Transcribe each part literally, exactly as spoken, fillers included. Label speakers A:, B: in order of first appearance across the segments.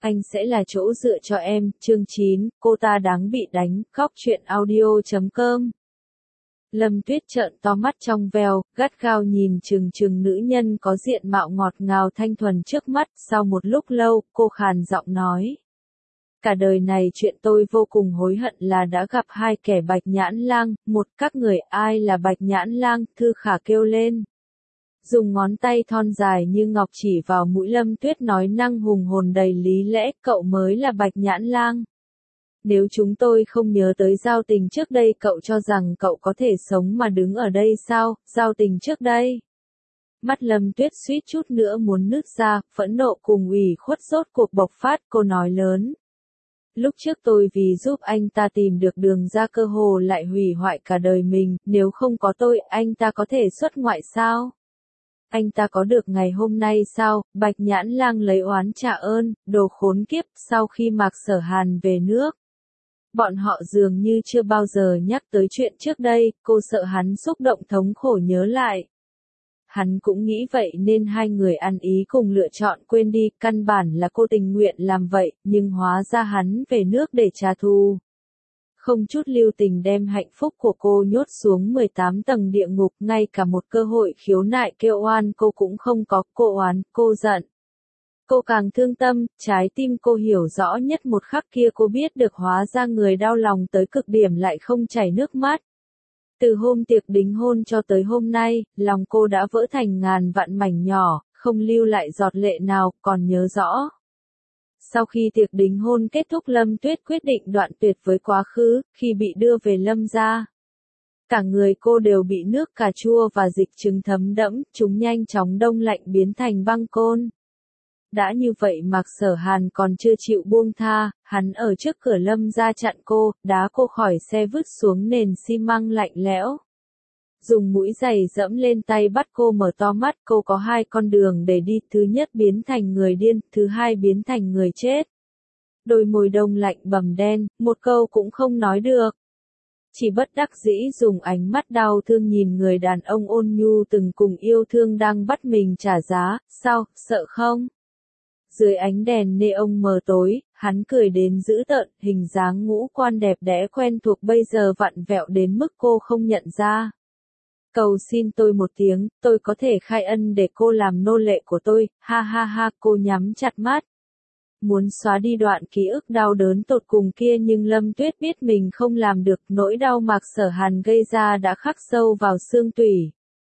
A: Anh sẽ là chỗ dựa cho em, chương chín, cô ta đáng bị đánh, khóc chuyện audio chấm com. Lâm Tuyết trợn to mắt trong veo, gắt gao nhìn chừng chừng nữ nhân có diện mạo ngọt ngào thanh thuần trước mắt, sau một lúc lâu, cô khàn giọng nói. Cả đời này chuyện tôi vô cùng hối hận là đã gặp hai kẻ Bạch Nhãn Lang, một các người ai là Bạch Nhãn Lang, Thư Khả kêu lên. Dùng ngón tay thon dài như ngọc chỉ vào mũi Lâm Tuyết nói năng hùng hồn đầy lý lẽ, cậu mới là Bạch Nhãn Lang. Nếu chúng tôi không nhớ tới giao tình trước đây cậu cho rằng cậu có thể sống mà đứng ở đây sao, giao tình trước đây. Mắt Lâm Tuyết suýt chút nữa muốn nứt ra, phẫn nộ cùng ủy khuất rốt cuộc bộc phát, cô nói lớn. Lúc trước tôi vì giúp anh ta tìm được đường ra cơ hồ lại hủy hoại cả đời mình, nếu không có tôi, anh ta có thể xuất ngoại sao? Anh ta có được ngày hôm nay sao? Bạch Nhãn Lang lấy oán trả ơn, đồ khốn kiếp, sau khi Mạc Sở Hàn về nước. Bọn họ dường như chưa bao giờ nhắc tới chuyện trước đây, cô sợ hắn xúc động thống khổ nhớ lại. Hắn cũng nghĩ vậy nên hai người ăn ý cùng lựa chọn quên đi, căn bản là cô tình nguyện làm vậy, nhưng hóa ra hắn về nước để trả thù. Không chút lưu tình đem hạnh phúc của cô nhốt xuống mười tám tầng địa ngục, ngay cả một cơ hội khiếu nại kêu oan cô cũng không có, cô oán, cô giận. Cô càng thương tâm, trái tim cô hiểu rõ nhất một khắc kia cô biết được hóa ra người đau lòng tới cực điểm lại không chảy nước mắt. Từ hôm tiệc đính hôn cho tới hôm nay, lòng cô đã vỡ thành ngàn vạn mảnh nhỏ, không lưu lại giọt lệ nào, còn nhớ rõ. Sau khi tiệc đính hôn kết thúc Lâm Tuyết quyết định đoạn tuyệt với quá khứ, khi bị đưa về Lâm gia. Cả người cô đều bị nước cà chua và dịch trứng thấm đẫm, chúng nhanh chóng đông lạnh biến thành băng côn. Đã như vậy Mạc Sở Hàn còn chưa chịu buông tha, hắn ở trước cửa Lâm gia chặn cô, đá cô khỏi xe vứt xuống nền xi măng lạnh lẽo. Dùng mũi giày dẫm lên tay bắt cô mở to mắt, cô có hai con đường để đi, thứ nhất biến thành người điên, thứ hai biến thành người chết. Đôi môi đông lạnh bầm đen, một câu cũng không nói được. Chỉ bất đắc dĩ dùng ánh mắt đau thương nhìn người đàn ông ôn nhu từng cùng yêu thương đang bắt mình trả giá, sao, sợ không? Dưới ánh đèn neon mờ tối, hắn cười đến dữ tợn, hình dáng ngũ quan đẹp đẽ quen thuộc bây giờ vặn vẹo đến mức cô không nhận ra. Cầu xin tôi một tiếng, tôi có thể khai ân để cô làm nô lệ của tôi, ha ha ha, cô nhắm chặt mắt. Muốn xóa đi đoạn ký ức đau đớn tột cùng kia nhưng Lâm Tuyết biết mình không làm được, nỗi đau Mạc Sở Hàn gây ra đã khắc sâu vào xương tủy.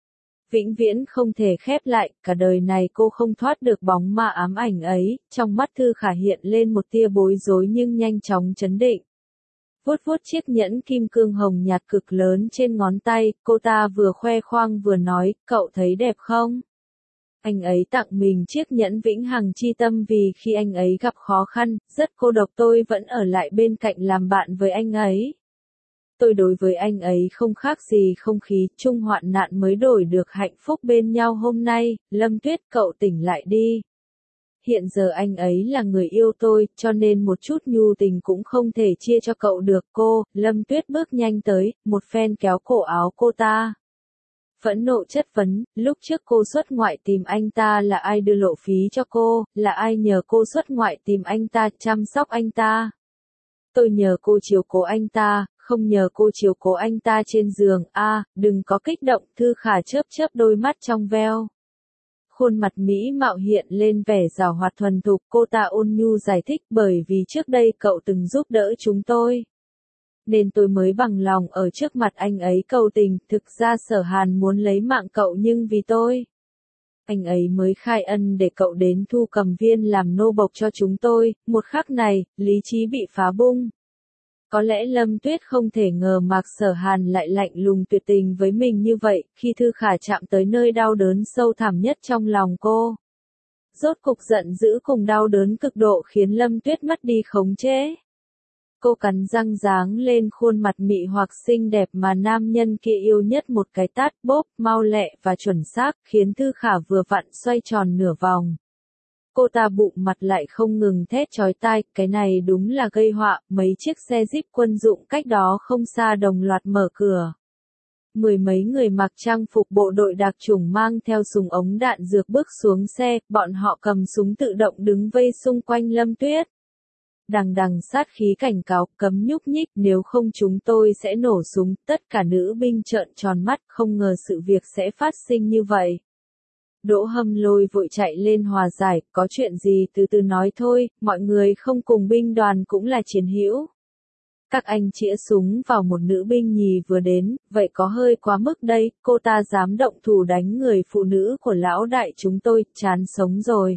A: Vĩnh viễn không thể khép lại, cả đời này cô không thoát được bóng ma ám ảnh ấy, trong mắt Thư Khả hiện lên một tia bối rối nhưng nhanh chóng trấn định. Vuốt vuốt chiếc nhẫn kim cương hồng nhạt cực lớn trên ngón tay, cô ta vừa khoe khoang vừa nói, cậu thấy đẹp không? Anh ấy tặng mình chiếc nhẫn vĩnh hằng chi tâm vì khi anh ấy gặp khó khăn, rất cô độc tôi vẫn ở lại bên cạnh làm bạn với anh ấy. Tôi đối với anh ấy không khác gì không khí, chung hoạn nạn mới đổi được hạnh phúc bên nhau hôm nay, Lâm Tuyết cậu tỉnh lại đi. Hiện giờ anh ấy là người yêu tôi, cho nên một chút nhu tình cũng không thể chia cho cậu được cô, Lâm Tuyết bước nhanh tới, một phen kéo cổ áo cô ta. Phẫn nộ chất vấn, lúc trước cô xuất ngoại tìm anh ta là ai đưa lộ phí cho cô, là ai nhờ cô xuất ngoại tìm anh ta, chăm sóc anh ta. Tôi nhờ cô chiếu cố anh ta, không nhờ cô chiếu cố anh ta trên giường, a, à, đừng có kích động, Thư Khả chớp chớp đôi mắt trong veo. Khuôn mặt Mỹ mạo hiện lên vẻ giảo hoạt thuần thục, cô ta ôn nhu giải thích bởi vì trước đây cậu từng giúp đỡ chúng tôi. Nên tôi mới bằng lòng ở trước mặt anh ấy cầu tình, thực ra Sở Hàn muốn lấy mạng cậu nhưng vì tôi. Anh ấy mới khai ân để cậu đến Thu Cầm Viên làm nô bộc cho chúng tôi, một khắc này, lý trí bị phá bung. Có lẽ Lâm Tuyết không thể ngờ Mạc Sở Hàn lại lạnh lùng tuyệt tình với mình như vậy, khi Thư Khả chạm tới nơi đau đớn sâu thẳm nhất trong lòng cô. Rốt cục giận dữ cùng đau đớn cực độ khiến Lâm Tuyết mất đi khống chế. Cô cắn răng giáng lên khuôn mặt mị hoặc xinh đẹp mà nam nhân kia yêu nhất một cái tát bốp, mau lẹ và chuẩn xác, khiến Thư Khả vừa vặn xoay tròn nửa vòng. Cô ta bụng mặt lại không ngừng thét chói tai, cái này đúng là gây họa, mấy chiếc xe jeep quân dụng cách đó không xa đồng loạt mở cửa. mười mấy người mặc trang phục bộ đội đặc chủng mang theo súng ống đạn dược bước xuống xe, bọn họ cầm súng tự động đứng vây xung quanh Lâm Tuyết. Đằng đằng sát khí cảnh cáo, cấm nhúc nhích, nếu không chúng tôi sẽ nổ súng. Tất cả nữ binh trợn tròn mắt, không ngờ sự việc sẽ phát sinh như vậy. Đỗ Hâm Lôi vội chạy lên hòa giải, có chuyện gì từ từ nói thôi, mọi người không cùng binh đoàn cũng là chiến hữu. Các anh chĩa súng vào một nữ binh nhì vừa đến, vậy có hơi quá mức đây, cô ta dám động thủ đánh người phụ nữ của lão đại chúng tôi, chán sống rồi.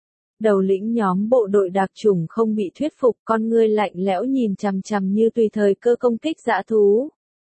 A: Đầu lĩnh nhóm bộ đội đặc chủng không bị thuyết phục, con ngươi lạnh lẽo nhìn chằm chằm như tùy thời cơ công kích dã thú.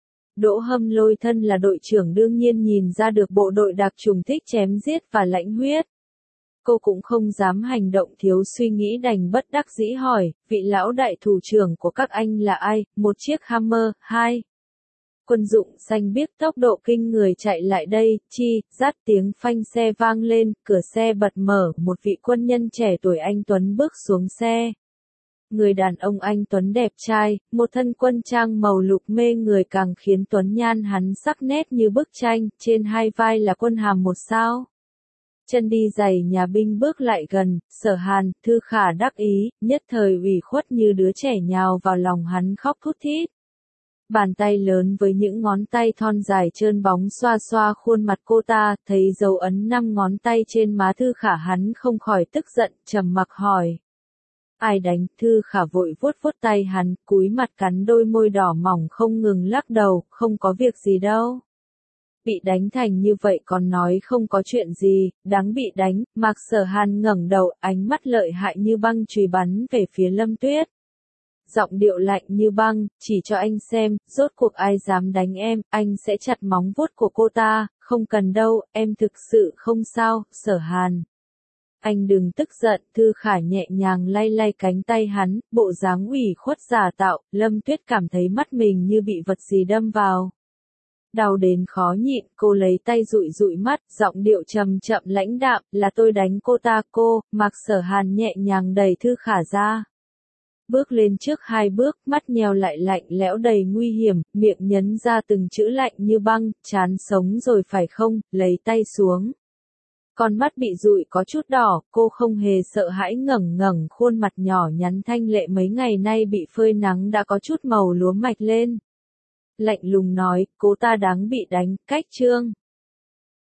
A: Đỗ Hâm Lôi thân là đội trưởng đương nhiên nhìn ra được bộ đội đặc chủng thích chém giết và lãnh huyết. Cô cũng không dám hành động thiếu suy nghĩ đành bất đắc dĩ hỏi, vị lão đại thủ trưởng của các anh là ai? Một chiếc Hammer, hai. Quân dụng xanh biếc tốc độ kinh người chạy lại đây, chi, rát tiếng phanh xe vang lên, cửa xe bật mở, một vị quân nhân trẻ tuổi anh Tuấn bước xuống xe. Người đàn ông anh Tuấn đẹp trai, một thân quân trang màu lục mê người càng khiến Tuấn nhan hắn sắc nét như bức tranh, trên hai vai là quân hàm một sao. Chân đi giày nhà binh bước lại gần, Sở Hàn, Thư Khả đắc ý, nhất thời ủy khuất như đứa trẻ nhào vào lòng hắn khóc thút thít. Bàn tay lớn với những ngón tay thon dài trơn bóng xoa xoa khuôn mặt cô ta, thấy dấu ấn năm ngón tay trên má Thư Khả hắn không khỏi tức giận, trầm mặc hỏi. Ai đánh? Thư Khả vội vuốt vuốt tay hắn, cúi mặt cắn đôi môi đỏ mỏng không ngừng lắc đầu, không có việc gì đâu. Bị đánh thành như vậy còn nói không có chuyện gì, đáng bị đánh, Mạc Sở Hàn ngẩng đầu, ánh mắt lợi hại như băng chùy bắn về phía Lâm Tuyết. Giọng điệu lạnh như băng, chỉ cho anh xem, rốt cuộc ai dám đánh em, anh sẽ chặt móng vuốt của cô ta, không cần đâu, em thực sự không sao, Sở Hàn. Anh đừng tức giận, Thư Khả nhẹ nhàng lay lay cánh tay hắn, bộ dáng ủy khuất giả tạo, Lâm Tuyết cảm thấy mắt mình như bị vật gì đâm vào. Đau đến khó nhịn, cô lấy tay dụi dụi mắt, giọng điệu trầm chậm lãnh đạm, là tôi đánh cô ta cô, Mạc Sở Hàn nhẹ nhàng đẩy Thư Khả ra. Bước lên trước hai bước, mắt nheo lại lạnh lẽo đầy nguy hiểm, miệng nhấn ra từng chữ lạnh như băng, chán sống rồi phải không, lấy tay xuống. Con mắt bị dụi có chút đỏ, cô không hề sợ hãi ngẩng ngẩng khuôn mặt nhỏ nhắn thanh lệ mấy ngày nay bị phơi nắng đã có chút màu lúa mạch lên. Lạnh lùng nói, cô ta đáng bị đánh, cách chương.